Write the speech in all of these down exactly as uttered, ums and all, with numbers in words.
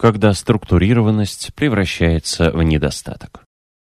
когда структурированность превращается в недостаток.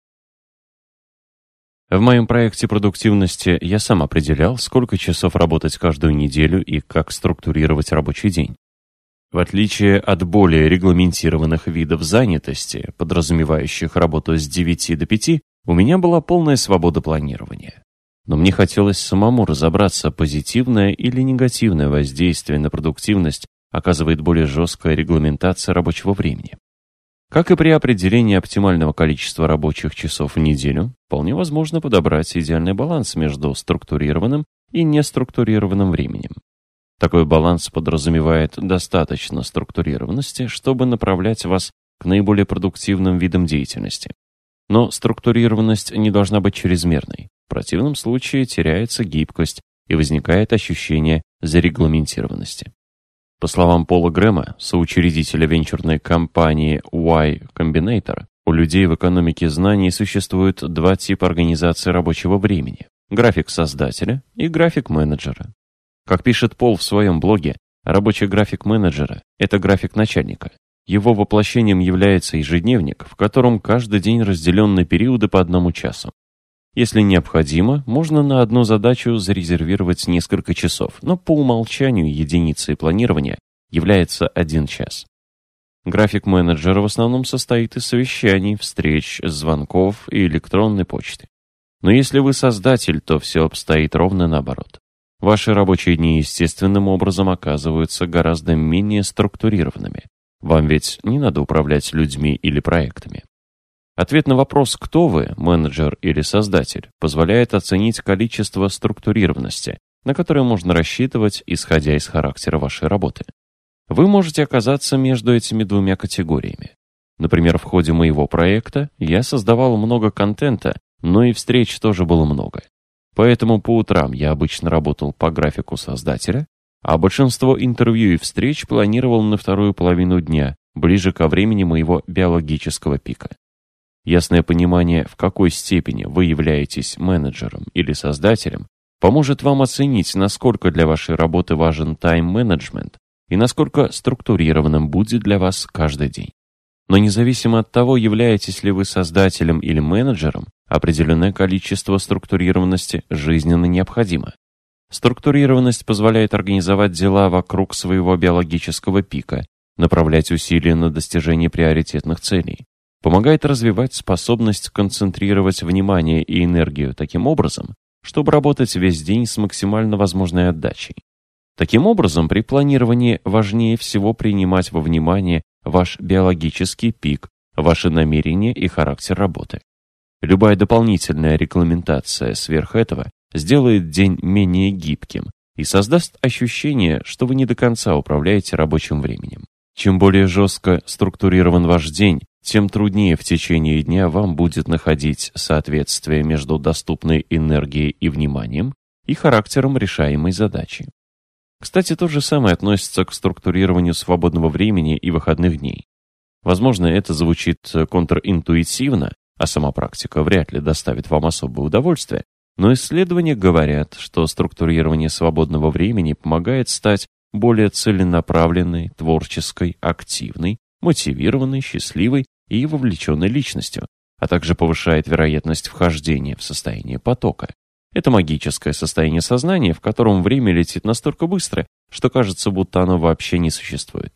В моем проекте продуктивности я сам определял, сколько часов работать каждую неделю и как структурировать рабочий день. В отличие от более регламентированных видов занятости, подразумевающих работу с девяти до пяти, у меня была полная свобода планирования. Но мне хотелось самому разобраться, позитивное или негативное воздействие на продуктивность оказывает более жесткая регламентация рабочего времени. Как и при определении оптимального количества рабочих часов в неделю, вполне возможно подобрать идеальный баланс между структурированным и неструктурированным временем. Такой баланс подразумевает достаточно структурированности, чтобы направлять вас к наиболее продуктивным видам деятельности. Но структурированность не должна быть чрезмерной. В противном случае теряется гибкость и возникает ощущение зарегламентированности. По словам Пола Грэма, соучредителя венчурной компании Y Combinator, у людей в экономике знаний существует два типа организации рабочего времени – график создателя и график менеджера. Как пишет Пол в своем блоге, рабочий график менеджера – это график начальника. Его воплощением является ежедневник, в котором каждый день разделен на периоды по одному часу. Если необходимо, можно на одну задачу зарезервировать несколько часов, но по умолчанию единицей планирования является один час. График менеджера в основном состоит из совещаний, встреч, звонков и электронной почты. Но если вы создатель, то все обстоит ровно наоборот. Ваши рабочие дни естественным образом оказываются гораздо менее структурированными. Вам ведь не надо управлять людьми или проектами. Ответ на вопрос «Кто вы, менеджер или создатель?» позволяет оценить количество структурированности, на которое можно рассчитывать, исходя из характера вашей работы. Вы можете оказаться между этими двумя категориями. Например, в ходе моего проекта я создавал много контента, но и встреч тоже было много. Поэтому по утрам я обычно работал по графику создателя, а большинство интервью и встреч планировал на вторую половину дня, ближе ко времени моего биологического пика. Ясное понимание, в какой степени вы являетесь менеджером или создателем, поможет вам оценить, насколько для вашей работы важен тайм-менеджмент и насколько структурированным будет для вас каждый день. Но независимо от того, являетесь ли вы создателем или менеджером, определенное количество структурированности жизненно необходимо. Структурированность позволяет организовать дела вокруг своего биологического пика, направлять усилия на достижение приоритетных целей. Помогает развивать способность концентрировать внимание и энергию таким образом, чтобы работать весь день с максимально возможной отдачей. Таким образом, при планировании важнее всего принимать во внимание ваш биологический пик, ваши намерения и характер работы. Любая дополнительная регламентация сверх этого сделает день менее гибким и создаст ощущение, что вы не до конца управляете рабочим временем. Чем более жестко структурирован ваш день, тем труднее в течение дня вам будет находить соответствие между доступной энергией и вниманием и характером решаемой задачи. Кстати, то же самое относится к структурированию свободного времени и выходных дней. Возможно, это звучит контринтуитивно, а сама практика вряд ли доставит вам особое удовольствие, но исследования говорят, что структурирование свободного времени помогает стать более целенаправленной, творческой, активной, мотивированной, счастливой и вовлеченной личностью, а также повышает вероятность вхождения в состояние потока. Это магическое состояние сознания, в котором время летит настолько быстро, что кажется, будто оно вообще не существует.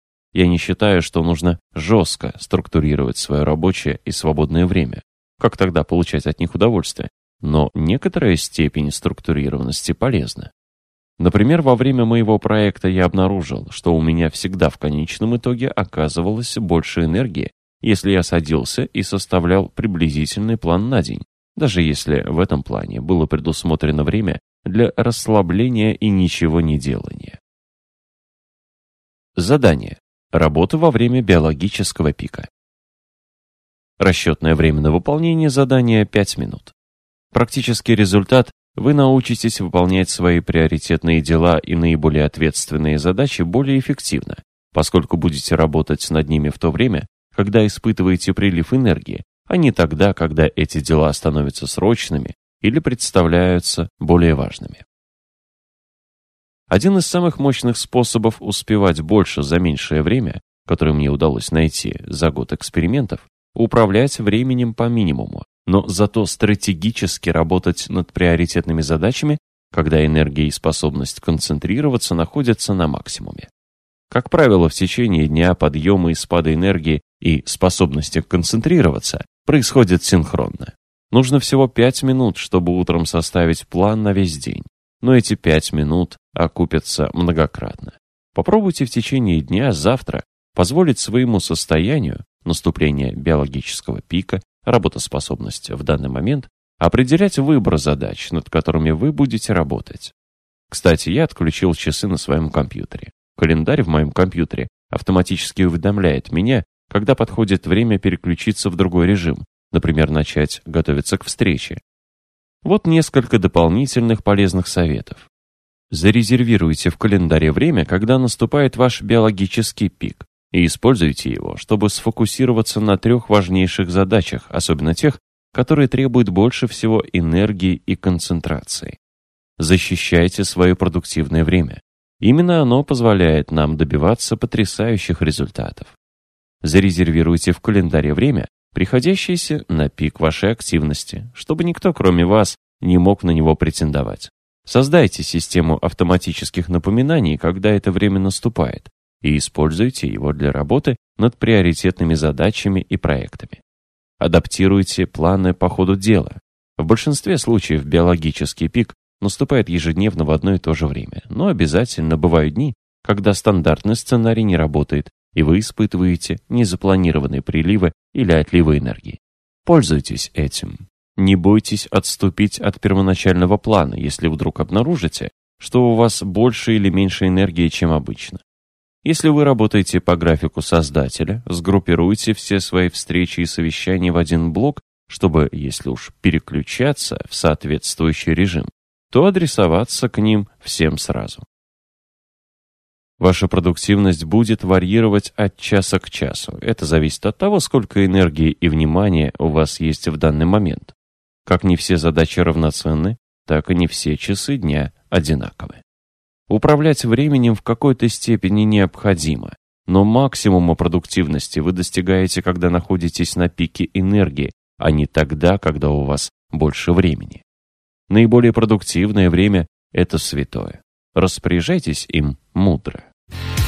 Я не считаю, что нужно жестко структурировать свое рабочее и свободное время. Как тогда получать от них удовольствие? Но некоторая степень структурированности полезна. Например, во время моего проекта я обнаружил, что у меня всегда в конечном итоге оказывалось больше энергии, если я садился и составлял приблизительный план на день, даже если в этом плане было предусмотрено время для расслабления и ничего не делания. Задание. Работа во время биологического пика. Расчетное время на выполнение задания пять минут. Практический результат – вы научитесь выполнять свои приоритетные дела и наиболее ответственные задачи более эффективно, поскольку будете работать над ними в то время, когда испытываете прилив энергии, а не тогда, когда эти дела становятся срочными или представляются более важными. Один из самых мощных способов успевать больше за меньшее время которые мне удалось найти за год экспериментов, управлять временем по минимуму, но зато стратегически работать над приоритетными задачами, когда энергия и способность концентрироваться находятся на максимуме. Как правило, в течение дня подъемы и спады энергии и способности концентрироваться происходят синхронно. Нужно всего пять минут, чтобы утром составить план на весь день, но эти пять минут окупятся многократно. Попробуйте в течение дня завтра позволить своему состоянию, наступление биологического пика, работоспособность в данный момент, определять выбор задач, над которыми вы будете работать. Кстати, я отключил часы на своем компьютере. Календарь в моем компьютере автоматически уведомляет меня, когда подходит время переключиться в другой режим, например, начать готовиться к встрече. Вот несколько дополнительных полезных советов. Зарезервируйте в календаре время, когда наступает ваш биологический пик, и используйте его, чтобы сфокусироваться на трех важнейших задачах, особенно тех, которые требуют больше всего энергии и концентрации. Защищайте свое продуктивное время. Именно оно позволяет нам добиваться потрясающих результатов. Зарезервируйте в календаре время, приходящееся на пик вашей активности, чтобы никто, кроме вас, не мог на него претендовать. Создайте систему автоматических напоминаний, когда это время наступает, и используйте его для работы над приоритетными задачами и проектами. Адаптируйте планы по ходу дела. В большинстве случаев биологический пик наступает ежедневно в одно и то же время, но обязательно бывают дни, когда стандартный сценарий не работает, и вы испытываете незапланированные приливы или отливы энергии. Пользуйтесь этим. Не бойтесь отступить от первоначального плана, если вдруг обнаружите, что у вас больше или меньше энергии, чем обычно. Если вы работаете по графику создателя, сгруппируйте все свои встречи и совещания в один блок, чтобы, если уж переключаться в соответствующий режим, то адресоваться к ним всем сразу. Ваша продуктивность будет варьировать от часа к часу. Это зависит от того, сколько энергии и внимания у вас есть в данный момент. Как не все задачи равноценны, так и не все часы дня одинаковы. Управлять временем в какой-то степени необходимо, но максимума продуктивности вы достигаете, когда находитесь на пике энергии, а не тогда, когда у вас больше времени. Наиболее продуктивное время – это святое. Распоряжайтесь им мудро.